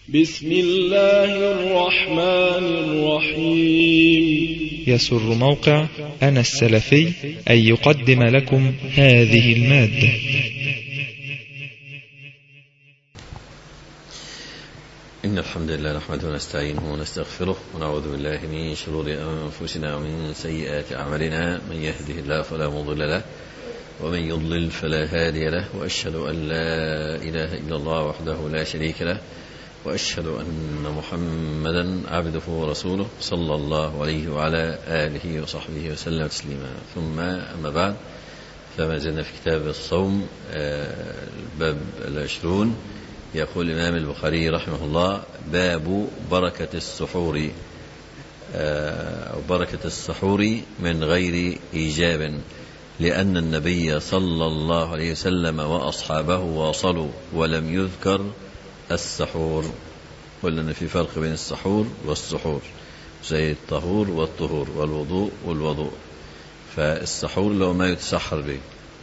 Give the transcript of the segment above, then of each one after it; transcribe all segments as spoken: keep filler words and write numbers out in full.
بسم الله الرحمن الرحيم. يسر موقع أنا السلفي أن يقدم لكم هذه المادة. إن الحمد لله نحمده ونستعينه ونستغفره ونعوذ بالله من شرور أنفسنا ومن سيئات أعمالنا، من يهده الله فلا مضل له ومن يضلل فلا هادي له، وأشهد أن لا إله إلا الله وحده لا شريك له، وأشهد أن محمدا عبده ورسوله صلى الله عليه وعلى آله وصحبه وسلم تسليما. ثم أما بعد، فما زلنا في كتاب الصوم الباب العشرون. يقول الإمام البخاري رحمه الله: باب بركة السحور أو بركة السحور من غير إيجاب، لأن النبي صلى الله عليه وسلم وأصحابه واصلوا ولم يذكر السحور. قلنا أن في فرق بين السحور والسحور، زي الطهور والطهور والوضوء والوضوء. فالسحور لو ما يتسحر به،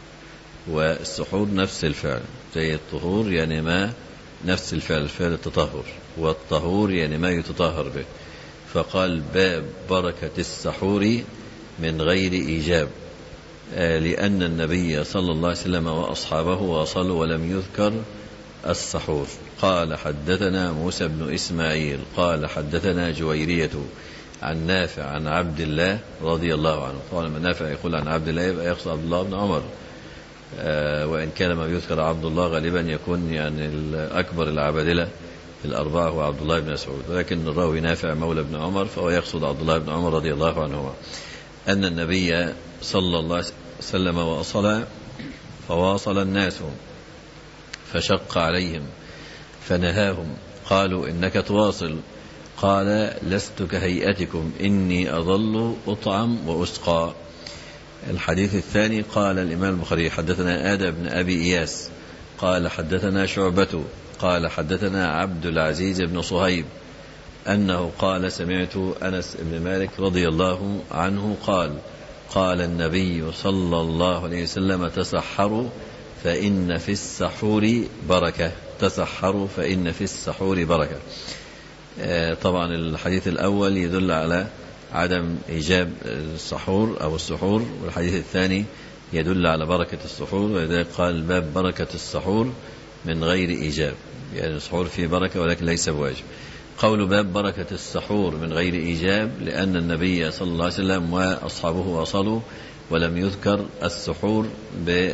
والسحور نفس الفعل، زي الطهور يعني ما نفس الفعل، فعل التطهر، والطهور يعني ما يتطهر به. فقال: باب بركة السحور من غير إيجاب، لأن النبي صلى الله عليه وسلم وأصحابه واصلوا ولم يذكر السحور. قال: حدثنا موسى بن إسماعيل قال حدثنا جويرية عن نافع عن عبد الله رضي الله عنه. طبعا لما نافع يقول عن عبد الله يبقى يقصد عبد الله بن عمر، آه وإن كان ما يذكر عبد الله غالبا يكون يعني أكبر العبادلة الأربعة هو عبد الله بن مسعود، ولكن الراوي نافع مولى بن عمر فهو يقصد عبد الله بن عمر رضي الله عنهما، أن النبي صلى الله عليه وسلم وأصل فواصل الناس فشق عليهم فنهاهم، قالوا: إنك تواصل. قال: لست كهيئتكم، إني أظل أطعم وأسقى. الحديث الثاني، قال الإمام البخاري: حدثنا آدم بن أبي إياس قال حدثنا شعبة قال حدثنا عبد العزيز بن صهيب أنه قال: سمعت أنس بن مالك رضي الله عنه قال: قال النبي صلى الله عليه وسلم: تسحروا فإن في السحور بركة. تسحروا فإن في السحور بركة. آه طبعا الحديث الأول يدل على عدم إيجاب السحور أو السحور، والحديث الثاني يدل على بركة السحور، ولذلك قال: باب بركة السحور من غير إيجاب، يعني السحور فيه بركة ولكن ليس بواجب. قول باب بركة السحور من غير إيجاب، لأن النبي صلى الله عليه وسلم وأصحابه وصلوا ولم يذكر السحور ب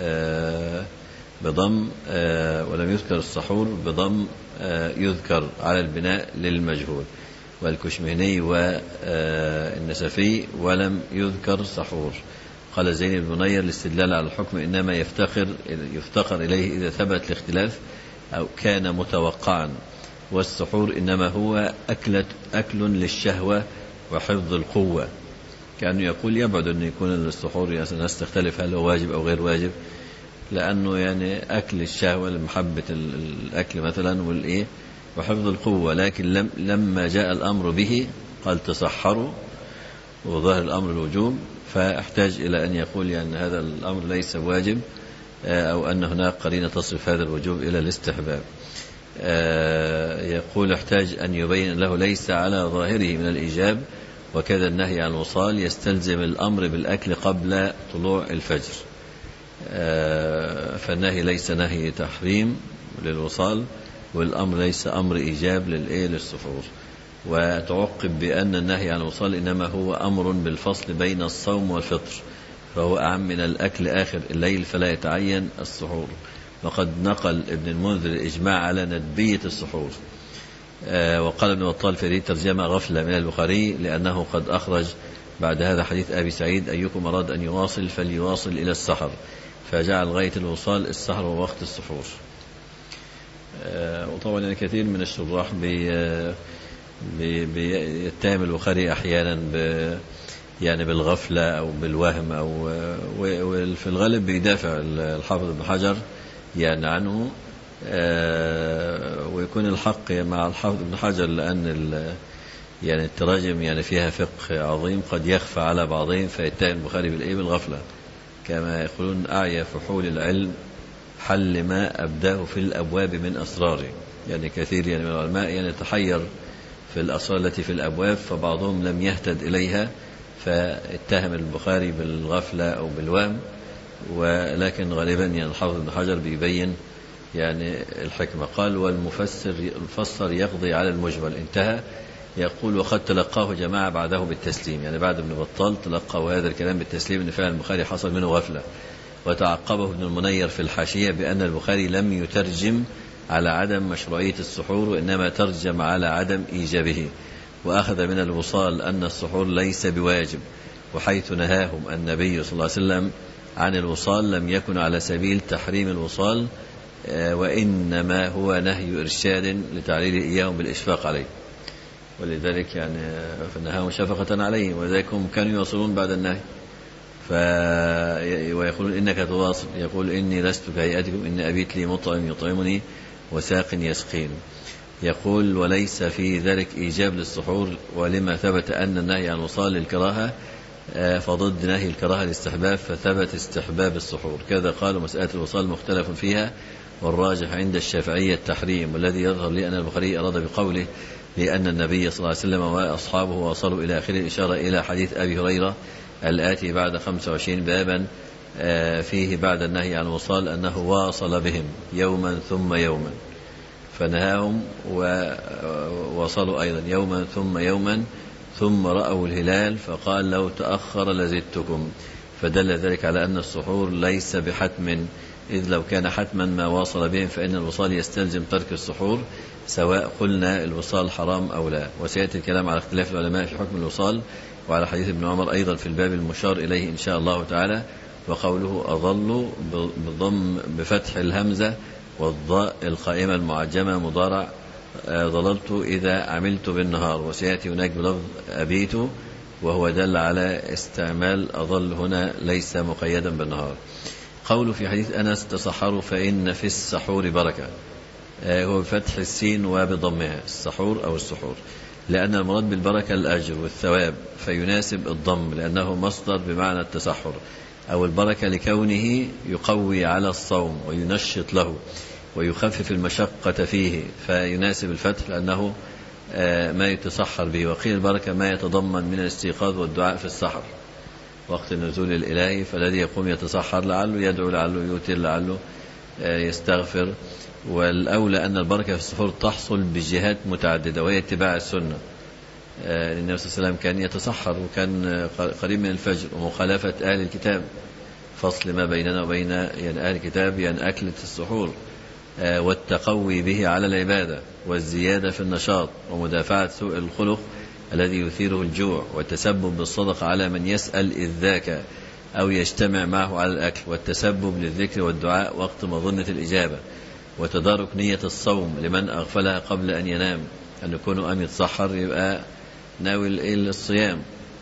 بضم ولم يذكر السحور بضم يذكر على البناء للمجهول، والكشمهني والنسفي ولم يذكر سحور. قال زين بن منير: الاستدلال على الحكم إنما يفتقر يفتقر إليه إذا ثبت الاختلاف أو كان متوقعا، والسحور إنما هو أكلة أكل للشهوة وحفظ القوة. كأنه يقول يبعد أن يكون السحور الناس تختلف هل هو واجب أو غير واجب، لأنه يعني أكل الشهوة لمحبة الأكل مثلا والإيه وحفظ القوة، لكن لم لما جاء الأمر به قال: تسحروا، وظاهر الأمر الوجوب، فاحتاج إلى أن يقول يعني هذا الأمر ليس واجب، أو أن هناك قرينة تصرف هذا الوجوب إلى الاستحباب. يقول: احتاج أن يبين له ليس على ظاهره من الإيجاب، وكذا النهي عن الوصال يستلزم الأمر بالأكل قبل طلوع الفجر، فالنهي ليس نهي تحريم للوصال، والأمر ليس أمر إيجاب للإيه للسحور. وتعقب بأن النهي عن الوصال إنما هو أمر بالفصل بين الصوم والفطر، فهو أعم من الأكل آخر الليل فلا يتعين السحور. وقد نقل ابن المنذر الإجماع على ندبية السحور. وقال ابن بطال في هذه الترجمة غفلة من البخاري، لأنه قد أخرج بعد هذا حديث أبي سعيد: أيكم أراد أن يواصل فليواصل إلى السحر، فجعل غاية الوصال السحر ووقت السحور. وطبعا يعني كثير من الشراح بيتهم البخاري أحيانا ب يعني بالغفلة أو بالوهم، أو وفي الغالب بيدافع الحافظ ابن حجر يعني عنه، ويكون الحق مع الحافظ ابن حجر، لأن يعني التراجم يعني فيها فقه عظيم قد يخفى على بعضهم، فيتهم البخاري بالإيه بالغفلة، كما يقولون: أعيا فحول العلم حل ما أبداه في الأبواب من أسراره. يعني كثير يعني من العلماء يعني تحير في الأسرار التي في الأبواب، فبعضهم لم يهتد إليها فاتهم البخاري بالغفلة أو بالوهم، ولكن غالبا يعني الحافظ ابن حجر بيبين يعني الحكمة. قال والمفسر الفسر يقضي على المجمل، انتهى. يقول وقد تلقاه جماعة بعده بالتسليم، يعني بعد ابن بطال تلقاه هذا الكلام بالتسليم ان فعلا البخاري حصل منه غفلة. وتعقبه ابن المنير في الحاشية بأن البخاري لم يترجم على عدم مشروعية السحور، وإنما ترجم على عدم إيجابه، وأخذ من الوصال أن السحور ليس بواجب، وحيث نهاهم النبي صلى الله عليه وسلم عن الوصال لم يكن على سبيل تحريم الوصال، وإنما هو نهي إرشاد لتعليل إياهم بالإشفاق عليه، ولذلك يعني فنهاهم شفقة عليهم، وذلك هم كانوا يواصلون بعد النهي ف... ويقولون إنك تواصل، يقول إني لست كهيئتكم إن أبيت لي مطعم يطعمني وساق يسقين. يقول وليس في ذلك إيجاب للسحور، ولما ثبت أن النهي عن الوصال للكراهة فضد نهي الكراهة الاستحباب، فثبت استحباب السحور. كذا قالوا مسألة الوصال مختلف فيها، والراجح عند الشافعية التحريم، والذي يظهر لي أن البخاري أراد بقوله لأن النبي صلى الله عليه وسلم وأصحابه وصلوا إلى آخره الإشارة إلى حديث أبي هريرة الآتي بعد خمسة وعشرين بابا فيه بعد النهي عن الوصال أنه واصل بهم يوما ثم يوما، فنهاهم ووصلوا أيضا يوما ثم يوما، ثم رأوا الهلال فقال لو تأخر لزدتكم، فدل ذلك على أن السحور ليس بحتم، إذ لو كان حتما ما واصل بهم، فإن الوصال يستلزم ترك السحور سواء قلنا الوصال حرام أو لا. وسيأتي الكلام على اختلاف العلماء في حكم الوصال، وعلى حديث ابن عمر أيضا في الباب المشار إليه إن شاء الله تعالى. وقوله أظل بضم بفتح الهمزة والضاء القائمة المعجمة مضارع ظللت إذا عملت بالنهار، وسيأتي هناك بلفظ أبيت، وهو دل على استعمال أظل هنا ليس مقيدا بالنهار. قوله في حديث أنس تصحروا فإن في السحور بركة، هو بفتح السين وبضمها السحور أو السحور، لأن المراد بالبركة الأجر والثواب، فيناسب الضم لأنه مصدر بمعنى التسحر، أو البركة لكونه يقوي على الصوم وينشط له ويخفف المشقة فيه، فيناسب الفتح لأنه ما يتسحر به. وقيل البركة ما يتضمن من الاستيقاظ والدعاء في السحر وقت النزول الإلهي، فالذي يقوم يتسحر لعله يدعو لعله يوتر لعله يستغفر. والأولى أن البركة في السحور تحصل بجهات متعددة، وهي اتباع السنة. النبي صلى الله عليه وسلم كان يتسحر وكان قريب من الفجر، ومخالفة أهل الكتاب، فصل ما بيننا وبين يعني أهل الكتاب يعني أكلة السحور، والتقوي به على العبادة، والزيادة في النشاط، ومدافعة سوء الخلق الذي يثيره الجوع، والتسبب بالصدقة على من يسأل إذ ذاك أو يجتمع معه على الأكل، والتسبب للذكر والدعاء وقت مظنة الإجابة، وتدارك نية الصوم لمن أغفلها قبل أن ينام، أن يكون أم يتسحر يبقى ناوي الصيام،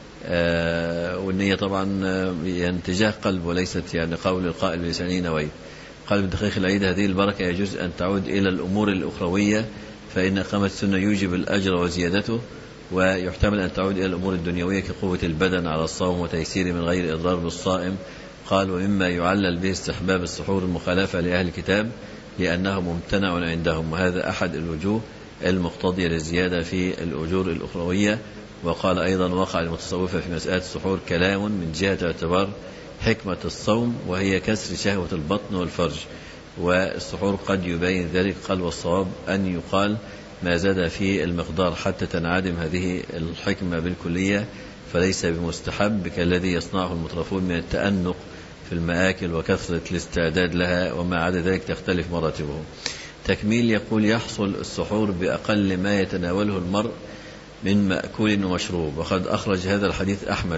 آه والنية طبعا يعني تجاه قلب وليست يعني قول القائل بلسانه نويت. قال ابن دقيق العيد هذه البركة يجوز أن تعود إلى الأمور الأخروية، فإن إقامة السنة يوجب الأجر وزيادته، ويحتمل أن تعود إلى الأمور الدنيوية كقوة البدن على الصوم وتيسير من غير إضرار بالصائم. قال ومما يعلل به استحباب السحور المخالفة لأهل الكتاب لأنه ممتنع عندهم، وهذا أحد الوجوه المقتضية للزيادة في الأجور الأخروية. وقال أيضا وقع المتصوفة في مسألة السحور كلام من جهة اعتبار حكمة الصوم، وهي كسر شهوة البطن والفرج، والسحور قد يبين ذلك. قال والصواب أن يقال ما زاد في المقدار حتى تنعدم هذه الحكمة بالكلية، فليس بمستحب كالذي يصنعه المترفون من التأنق في المآكل وكثرة الاستعداد لها، وما عدا ذلك تختلف مراتبه. تكميل يقول يحصل السحور بأقل ما يتناوله المرء من مأكول ومشروب، وقد أخرج هذا الحديث أحمد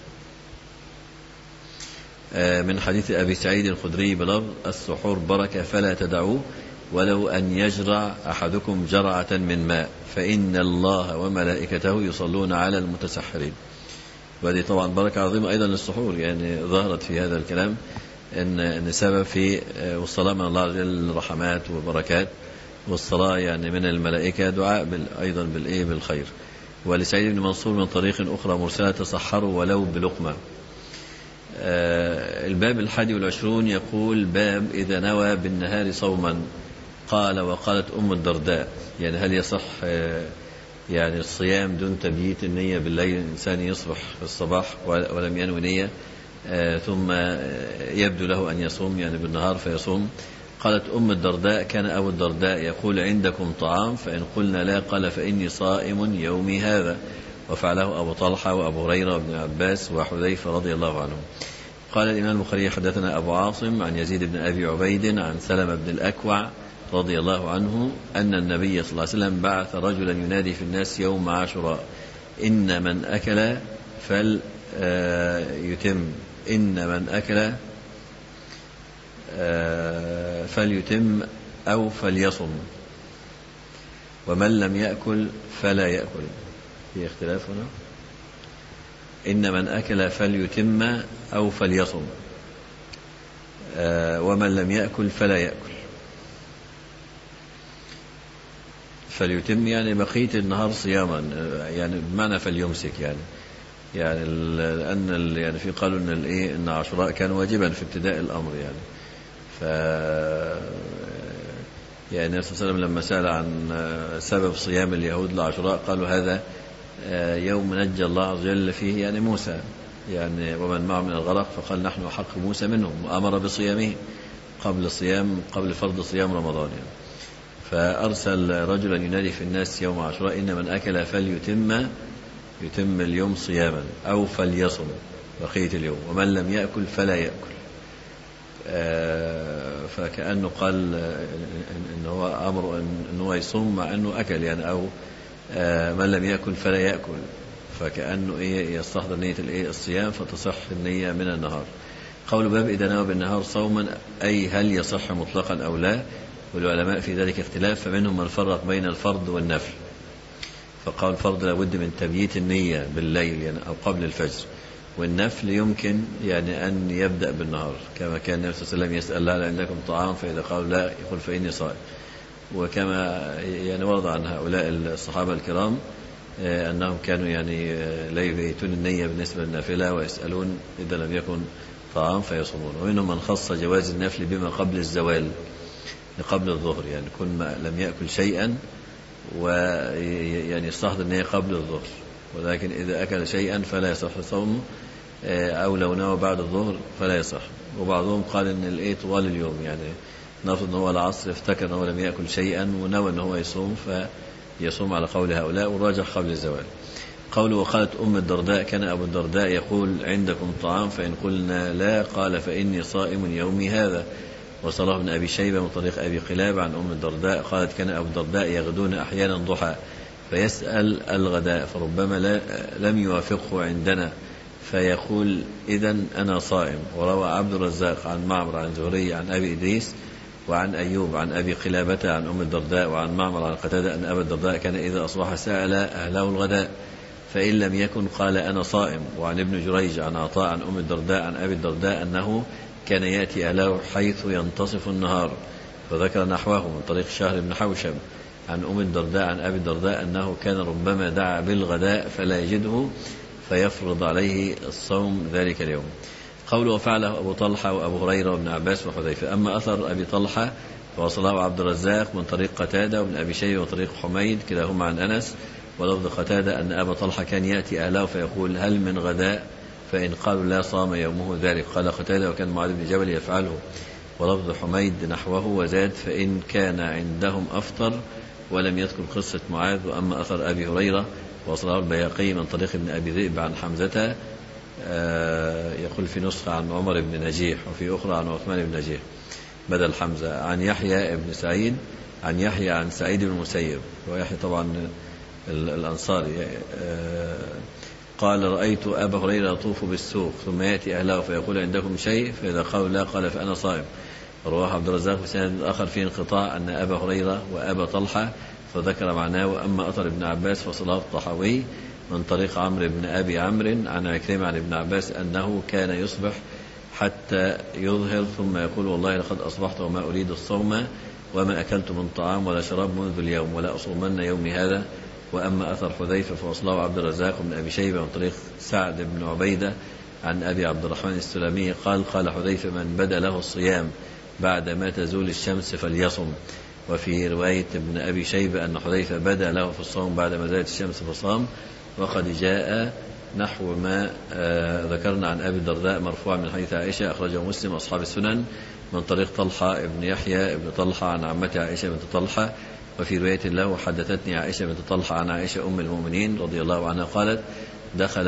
من حديث أبي سعيد الخدري بلفظ السحور بركة فلا تدعوه ولو أن يجرع أحدكم جرعة من ماء فإن الله وملائكته يصلون على المتسحرين. وهذه طبعا بركة عظيمة أيضا للسحور، يعني ظهرت في هذا الكلام إن, إن سبب في والصلاة من الله عز وجل رحمات وبركات، والصلاة يعني من الملائكة دعاء أيضا بالإيه بالخير. ولسعيد بن منصور من طريق أخرى مرسلة تصحروا ولو بلقمة. الباب الحادي والعشرون يقول باب إذا نوى بالنهار صوما قال وقالت أم الدرداء يعني هل يصح يعني الصيام دون تبييت النية بالليل؟ الإنسان يصبح في الصباح ولم ينوي نية ثم يبدو له أن يصوم يعني بالنهار فيصوم. قالت أم الدرداء كان أبو الدرداء يقول عندكم طعام؟ فإن قلنا لا قال فإني صائم يومي هذا. وفعله أبو طلحة وأبو هريرة وابن عباس وحذيفة رضي الله عنهم. قال الإمام البخاري حدثنا أبو عاصم عن يزيد بن أبي عبيد عن سلمة بن الأكوع رضي الله عنه أن النبي صلى الله عليه وسلم بعث رجلا ينادي في الناس يوم عاشوراء إن من أكل فليتم إن من أكل فليتم أو فليصم ومن لم يأكل فلا يأكل. في اختلاف هنا. إن من أكل فليتم أو فليصم ومن لم يأكل فلا يأكل. فليتم يعني بقية النهار صياما يعني بمعنى فليمسك يعني يعني لأن يعني في قالوا إن الإيه إن عاشوراء كان واجبا في ابتداء الأمر يعني ف يعني النبي صلى الله عليه وسلم لما سأل عن سبب صيام اليهود لعاشوراء قالوا هذا يوم نجى الله عز وجل فيه يعني موسى يعني ومن معه من الغرق فقال نحن أحق موسى منهم وأمر بصيامه قبل صيام قبل فرض صيام رمضان يعني. فأرسل رجلا ينادي في الناس يوم عاشوراء إن من أكل فليتم يتم اليوم صياما أو فليصم بقية اليوم ومن لم يأكل فلا يأكل. فكأنه قال إن هو أمر إن هو يصوم مع أنه أكل يعني أو من لم يأكل فلا يأكل فكأنه إيه يستحضر نية الإيه الصيام فتصح النية من النهار. قول باب إذا نوى بالنهار صوما أي هل يصح مطلقا أو لا؟ والعلماء في ذلك اختلاف فمنهم من فرق بين الفرض والنفل فقال الفرض لابد من تبييت النية بالليل يعني أو قبل الفجر والنفل يمكن يعني أن يبدأ بالنهار كما كان النبي صلى الله عليه وسلم يسأل هل عندكم طعام فإذا قالوا لا يقول فإني صائم. وكما يعني ورد عن هؤلاء الصحابة الكرام أنهم كانوا يعني لا يبيتون النية بالنسبة للنافلة ويسألون إذا لم يكن طعام فيصومون. ومنهم من خص جواز النفل بما قبل الزوال قبل الظهر يعني كن لم يأكل شيئا ويعني يستحضر النية قبل الظهر ولكن إذا أكل شيئا فلا يصح صومه أو لو نوى بعد الظهر فلا يصح. وبعضهم قال إن الإيه طوال اليوم يعني نفرض أنه العصر افتكر أنه لم يأكل شيئا ونوى أنه يصوم فيصوم على قول هؤلاء والراجح قبل الزوال. قوله وقالت أم الدرداء كان أبو الدرداء يقول عندكم طعام فإن قلنا لا قال فإني صائم يومي هذا. وصله ابن أبي شيبة من طريق أبي قلاب عن أم الدرداء قالت كان أبو الدرداء يغدون أحيانا ضحى فيسأل الغداء فربما لا لم يوافقه عندنا فيقول إذن أنا صائم. وروى عبد الرزاق عن معمر عن زهري عن أبي إدريس وعن أيوب عن أبي قلابة عن أم الدرداء وعن معمر عن قتادة أن أبا الدرداء كان إذا أصبح سأل أهله الغداء فإن لم يكن قال أنا صائم. وعن ابن جريج عن عطاء عن أم الدرداء عن أبي الدرداء أنه كان يأتي أهله حيث ينتصف النهار فذكر نحوه من طريق شهر بن حوشب عن أم الدرداء عن أبي الدرداء أنه كان ربما دعا بالغداء فلا يجده فيفرض عليه الصوم ذلك اليوم. قوله وفعله أبو طلحة وأبو هريرة وابن عباس وحذيفة. أما أثر أبي طلحة فوصله عبد الرزاق من طريق قتادة وابن أبي شيبة وطريق حميد كلاهما عن أنس ولفظ قتادة أن أبا طلحة كان يأتي أهله فيقول هل من غداء فإن قالوا لا صام يومه ذلك. قال قتادة وكان معاذ بن جبل يفعله. ولفظ حميد نحوه وزاد فإن كان عندهم أفطر ولم يذكر قصة معاذ. وأما أثر أبي هريرة وصله البيهقي من طريق ابن أبي ذئب عن حمزة يقول في نسخة عن عمر بن نجيح وفي أخرى عن عثمان بن نجيح بدل حمزة عن يحيى بن سعيد عن يحيى عن سعيد بن المسيب ويحيى طبعا الأنصاري قال رأيت أبا هريرة يطوف بالسوق ثم يأتي أهله فيقول عندكم شيء فإذا قالوا لا قال فأنا صائم. رواه عبد الرزاق في سند آخر فيه انقطاع أن أبا هريرة وأبا طلحة فذكر معناه. وأما أثر ابن عباس فصله الطحاوي من طريق عمرو بن أبي عمرو عن عكرمة عن ابن عباس أنه كان يصبح حتى يظهر ثم يقول والله لقد أصبحت وما أريد الصوم وما أكلت من طعام ولا شراب منذ اليوم ولا أصومن يومي هذا. وأما أثر حذيفة فوصله عبد الرزاق بن أبي شيبة من طريق سعد بن عبيدة عن أبي عبد الرحمن السلمي قال قال حذيفة من بدا له الصيام بعد ما تزول الشمس فليصم وفي رواية ابن أبي شيبة أن حذيفة بدا له في الصوم بعد ما زالت الشمس فصام. وقد جاء نحو ما ذكرنا عن أبي الدرداء مرفوعا من حديث عائشة أخرجه مسلم أصحاب السنن من طريق طلحة ابن يحيى ابن طلحة عن عمته عائشة بنت طلحة. وفي رواية له حدثتني عائشة بنت طلحة عن عائشة أم المؤمنين رضي الله عنها قالت دخل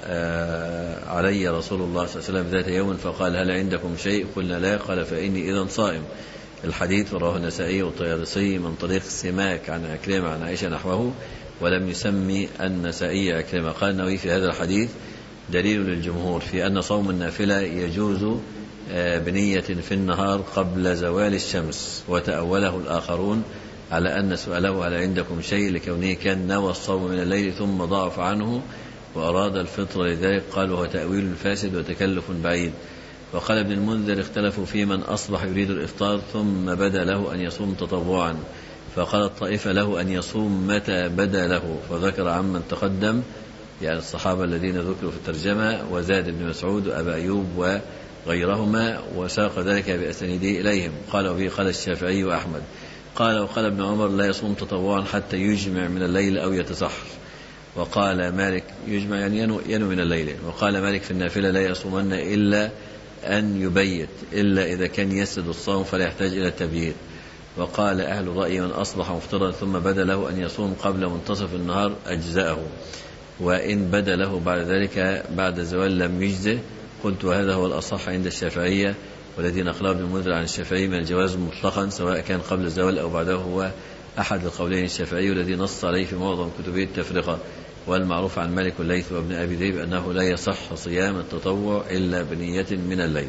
علي رسول الله صلى الله عليه وسلم ذات يوم فقال هل عندكم شيء؟ قلنا لا. قال فإني إذن صائم. الحديث رواه النسائي والطيالسي من طريق سماك عن عكرمة عن عائشة نحوه ولم يسمي النسائي عكرمة. قال النووي في هذا الحديث دليل للجمهور في أن صوم النافلة يجوز بنية في النهار قبل زوال الشمس، وتأوله الآخرون على أن سؤاله هل عندكم شيء لكونه كان نوى الصوم من الليل ثم ضعف عنه وأراد الفطر لذلك قالوا هو تأويل فاسد وتكلف بعيد. وقال ابن المنذر اختلفوا في من أصبح يريد الإفطار ثم بدا له أن يصوم تطوعا، فقال الطائفة له أن يصوم متى بدا له، فذكر عمن تقدم يعني الصحابة الذين ذكروا في الترجمة وزاد ابن مسعود وأبا أيوب وغيرهما وساق ذلك بأسانيده إليهم. قال وبه قال الشافعي وأحمد. قال وقال ابن عمر لا يصوم تطوعا حتى يجمع من الليل أو يتسحر. وقال مالك يجمع يعني ينو, ينو من الليل. وقال مالك في النافلة لا يصومن إلا أن يبيت إلا إذا كان يسد الصوم فلا يحتاج إلى التبييت. وقال أهل الرأي من أصبح مفطرا ثم بدا له أن يصوم قبل منتصف النهار أجزاءه، وإن بدا له بعد ذلك بعد الزوال لم يجزه. قلت وهذا هو الأصح عند الشافعية والذين أخلاه ابن المنذر عن الشافعي من الجواز مطلقا سواء كان قبل الزوال أو بعده، هو أحد القولين الشافعي الذي نص عليه في معظم كتبه التفرقة. والمعروف عن مالك والليث وابن أبي ذئب أنه لا يصح صيام التطوع إلا بنية من الليل.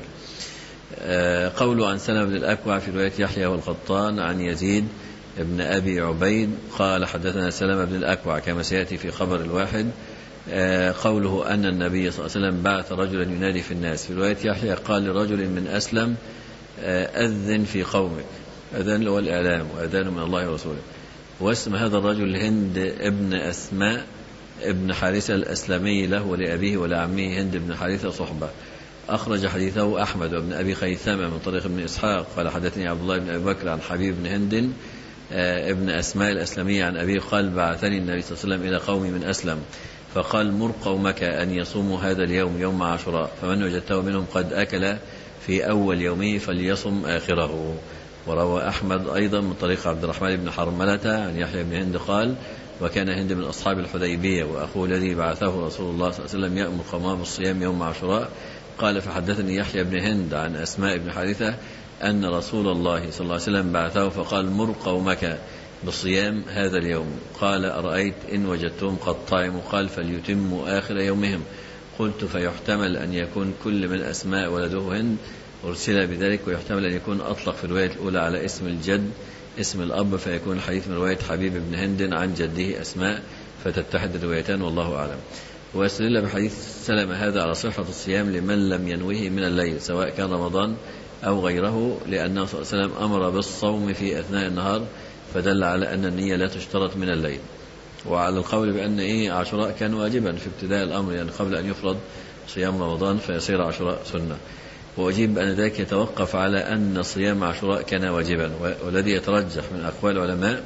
قوله عن سلمة بن الأكوع في رواية يحيى والقطان عن يزيد ابن أبي عبيد قال حدثنا سلمة بن الأكوع كما سيأتي في خبر الواحد. قوله أن النبي صلى الله عليه وسلم بعث رجلا ينادي في الناس. في رواية يحيى قال لرجل من أسلم أذن في قومك. أذان هو الإعلام وأذان من الله ورسوله. واسم هذا الرجل هند ابن أسماء ابن حارثة الأسلمي له ولأبيه ولعمه هند ابن حارثة صحبة. أخرج حديثه أحمد وابن أبي خيثمة من طريق ابن إسحاق قال حدثني عبد الله بن أبي بكر عن حبيب بن هند ابن أسماء الأسلمي عن أبيه قال بعثني النبي صلى الله عليه وسلم إلى قومي من أسلم فقال مر قومك أن يصوموا هذا اليوم يوم عاشوراء فمن وجدته منهم قد أكل في أول يومه فليصم آخره. وروى أحمد أيضا من طريق عبد الرحمن بن حرملة عن يحيى بن هند قال وكان هند من أصحاب الحديبية وأخوه الذي بعثه رسول الله صلى الله عليه وسلم يأمر قومه بالصيام يوم عاشوراء. قال فحدثني يحيى بن هند عن أسماء بن حارثة أن رسول الله صلى الله عليه وسلم بعثه فقال مر قومك بصيام هذا اليوم. قال أرأيت إن وجدتهم قد طعموا قال فليتموا آخر يومهم. قلت فيحتمل أن يكون كل من أسماء ولده هند أرسل بذلك ويحتمل أن يكون أطلق في الرواية الأولى على اسم الجد اسم الأب فيكون الحديث من رواية حبيب بن هند عن جده أسماء فتتحد الروايتان والله أعلم. ويستدل بحديث سلمة هذا على صحة الصيام لمن لم ينوه من الليل سواء كان رمضان أو غيره لأنه صلى الله عليه وسلم أمر بالصوم في أثناء النهار فدل على أن النية لا تشترط من الليل. وعلى القول بأن إيه عاشوراء كان واجبا في ابتداء الأمر يعني قبل أن يفرض صيام رمضان فيصير عاشوراء سنة. وأجيب أن ذلك يتوقف على أن صيام عاشوراء كان واجبا والذي يترجح من أقوال العلماء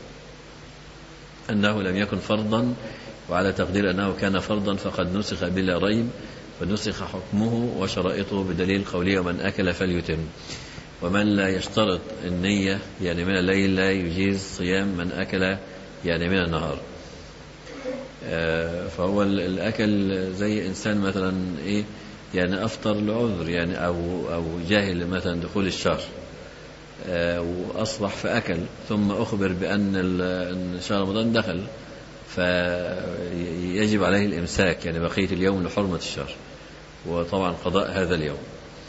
أنه لم يكن فرضا وعلى تقدير أنه كان فرضا فقد نسخ بلا ريب فنسخ حكمه وشرائطه بدليل قوله ومن أكل فليتم. ومن لا يشترط النية يعني من الليل لا يجيز صيام من أكل يعني من النهار. فهو الأكل زي إنسان مثلا إيه يعني أفطر لعذر يعني أو أو جاهل مثلا دخول الشهر وأصبح فأكل ثم أخبر بأن شهر رمضان دخل فيجب عليه الإمساك يعني بقية اليوم لحرمة الشهر وطبعا قضاء هذا اليوم.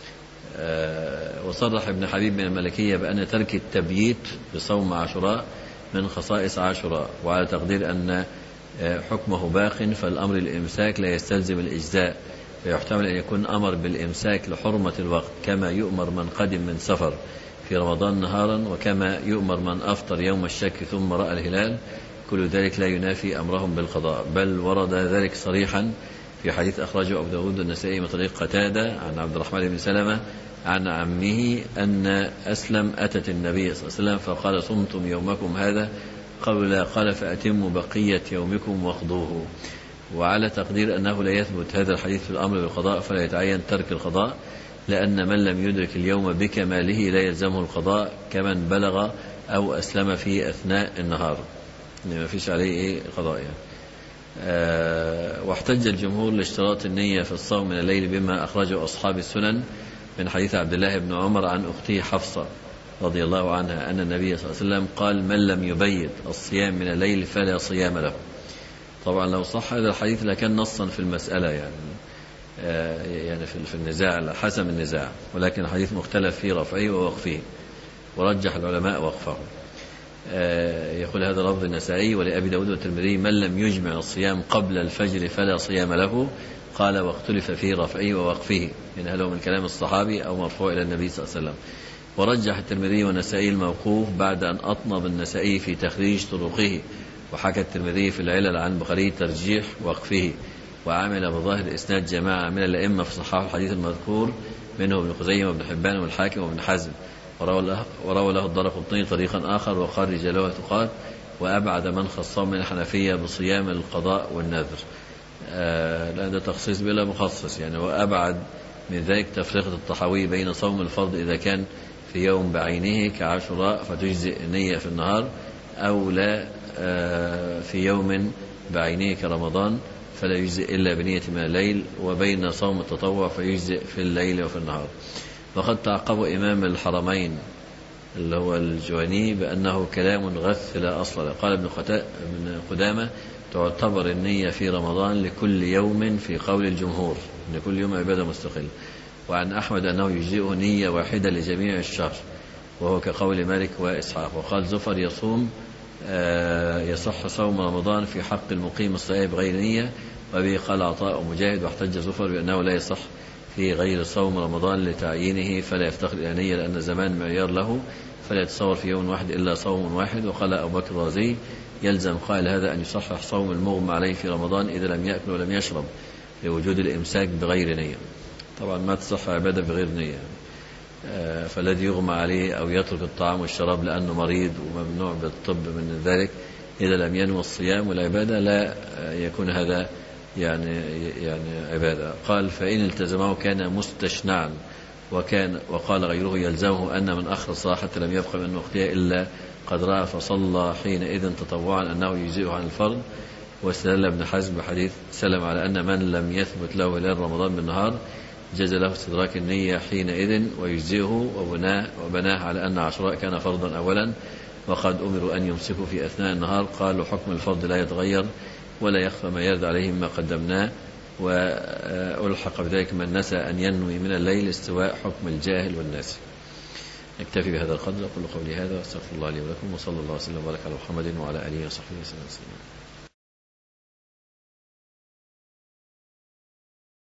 وصرح ابن حبيب من المالكية بأن ترك التبييت بصوم عاشوراء من خصائص عاشوراء وعلى تقدير أن حكمه باق فالأمر الإمساك لا يستلزم الإجزاء فيحتمل أن يكون أمر بالإمساك لحرمة الوقت كما يؤمر من قدم من سفر في رمضان نهارا وكما يؤمر من أفطر يوم الشك ثم رأى الهلال. كل ذلك لا ينافي أمرهم بالقضاء بل ورد ذلك صريحا في حديث أخرجه أبو داود النسائي من طريق قتادة عن عبد الرحمن بن سلمة عن عمه أن أسلم أتت النبي صلى الله عليه وسلم فقال صمتم يومكم هذا؟ قالوا لا. قال فأتموا بقية يومكم واقضوه. وعلى تقدير أنه لا يثبت هذا الحديث في الأمر بالقضاء فلا يتعين ترك القضاء، لأن من لم يدرك اليوم بكماله لا يلزمه القضاء كمن بلغ أو أسلم في أثناء النهار، يعني ما فيش عليه إيه قضاء يعني. أه واحتج الجمهور لاشتراط النية في الصوم من الليل بما أخرجه أصحاب السنن من حديث عبد الله بن عمر عن أخته حفصة رضي الله عنها أن النبي صلى الله عليه وسلم قال من لم يبيت الصيام من الليل فلا صيام له. طبعا لو صح هذا الحديث لكان نصا في المسألة يعني آه يعني في النزاع حسم النزاع، ولكن الحديث مختلف في رفعه ووقفه ورجح العلماء وقفه. آه يقول هذا لفظ النسائي ولأبي داود والترمذي من لم يجمع الصيام قبل الفجر فلا صيام له. قال واختلف في رفعه ووقفه، إن هل هو من كلام الصحابي أو مرفوع إلى النبي صلى الله عليه وسلم. ورجح الترمذي والنسائي الموقوف بعد أن أطنب النسائي في تخريج طرقه، وحكى الترمذي في العلل عن البخاري ترجيح وقفه، وعمل بظاهر الإسناد جماعة من الأئمة في صحاح الحديث المذكور منه ابن خزيمة وابن حبان والحاكم وابن حزم، وروى له الدارقطني طريقا آخر وقال رجاله ثقات، وأبعد من خصهم من الحنفية بصيام القضاء والنذر. آه لا ده تخصيص بلا مخصص يعني. وأبعد من ذلك تفرقة الطحاوي بين صوم الفرض إذا كان في يوم بعينه كعاشوراء فتجزئ النية في النهار، أو لا آه في يوم بعينه كرمضان فلا يجزئ إلا بنية من الليل، وبين صوم التطوع فيجزئ في الليل وفي النهار. وقد تعقب إمام الحرمين اللي هو الجواني بأنه كلام غث لا أصل له. قال ابن قدامة تعتبر النية في رمضان لكل يوم في قول الجمهور، إن كل يوم عبادة مستقل. وعن أحمد أنه يجزئه نية واحدة لجميع الشهر، وهو كقول مالك وإسحاق. وقال زفر يصوم آه يصح صوم رمضان في حق المقيم الصائم بغير نية، وبه قال عطاء ومجاهد. واحتج زفر بأنه لا يصح في غير صوم رمضان لتعيينه فلا يفتقر إلى نية لأن زمان معيار له فلا يتصور في يوم واحد إلا صوم واحد. وقال أبو بكر الرازي يلزم قائل هذا أن يصحح صوم المغمى عليه في رمضان إذا لم يأكل ولم يشرب لوجود الإمساك بغير نية. طبعا ما تصح عبادة بغير نية، فالذي يغمى عليه أو يترك الطعام والشراب لأنه مريض وممنوع بالطب من ذلك إذا لم ينوي الصيام والعبادة لا يكون هذا يعني يعني عبادة. قال فإن التزمه كان مستشنعا، وكان وقال غيره يلزمه أن من أخر الصلاة حتى لم يبقى من وقتها إلا قد رأى فصلى حينئذ تطوعا أنه يجزئه عن الفرض. واستدل ابن حزم بحديث سلم على أن من لم يثبت له هلال رمضان بالنهار جاز له استدراك النية حينئذ ويجزئه، وبناه, وبناه على أن عاشوراء كان فرضا أولا وقد أمروا أن يمسكوا في أثناء النهار. قالوا حكم الفرض لا يتغير ولا يخفى ما يرد عليه مما قدمناه، وألحق بذلك من نسى أن ينوي من الليل استواء حكم الجاهل والناس. نكتفي بهذا القدر. أقول قولي هذا واستغفر الله لي ولكم، وصلى الله وسلم وبارك على محمد وعلى آله وصحبه وسلم.